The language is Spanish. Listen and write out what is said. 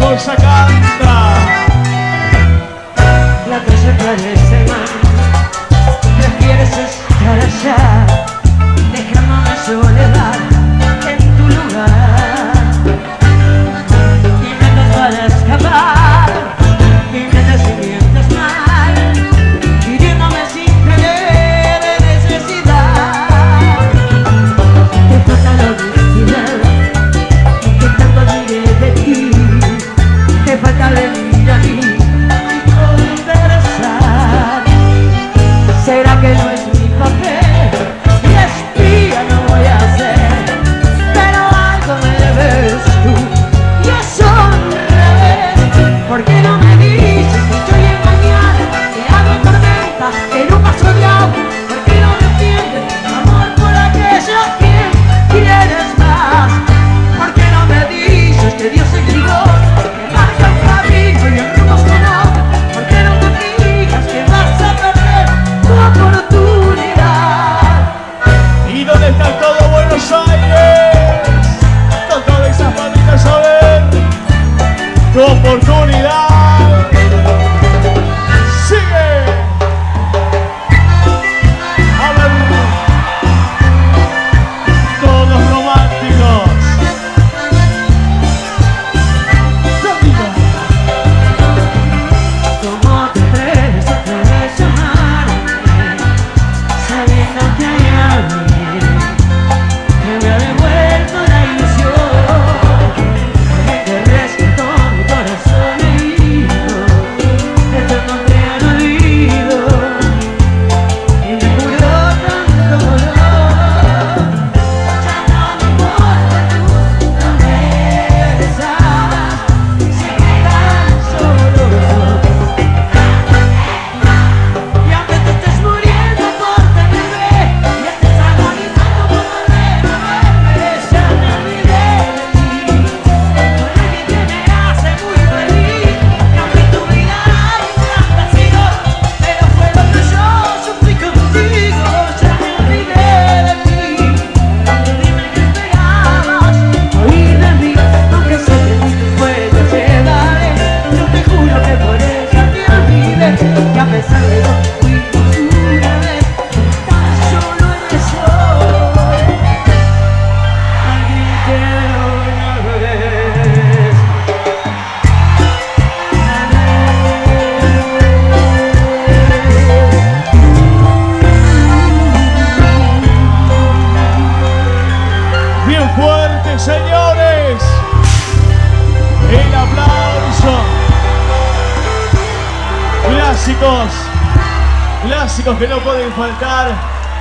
causa canta. La calle parece mal, prefieres estar allá, dejándome soledad en tu lugar. Inventas para escapar, inventas y mientes mal, hiriéndome sin tener necesidad. Te falta la honestidad, que tanto diré de ti, te falta venir a mí. ¿Será que no es mi papel? Y espía no voy a ser, pero algo me debes tú, y eso al revés. ¿Por qué no me dices que estoy engañada, que hago tormenta, que no paso de agua? ¿Por qué no me entiendes, amor, por aquello que quieres más? ¿Por qué no me dices que Dios se equivocó, que marca un camino y en rumos que no? ¿Por qué no me digas que vas a perder tu oportunidad? ¿Y dónde está todo Buenos Aires? Con todas esas patitas a ver tu oportunidad. Sigue. A ver, todos románticos. ¿Cómo te atreves a amarme, sabiendo que hay alguien que me ha devuelto la ilusión? Que rescató mi corazón herido, echándote al olvido, y me curó tanto dolor. Ya no me importa, tú no me besas, sé que tan solo soy. Y aunque te estés muriendo por tenerme, y estés agonizando por volver a verme, ya me olvidé de ti. Con alguien que me hace muy feliz, y aunque tu vida hay un gran vacío, pero fue lo que yo sufrí contigo. Ya me olvidé de ti. Aunque dime que esperabas oír de mí, aunque sé que después te llegaré, yo te juro que por ella te olvidé, que a pesar de lo que fuimos una vez, tan solo eres hoy alguien que una vez. Bien fuerte, señores. El aplauso. Clásicos. Clásicos que no pueden faltar.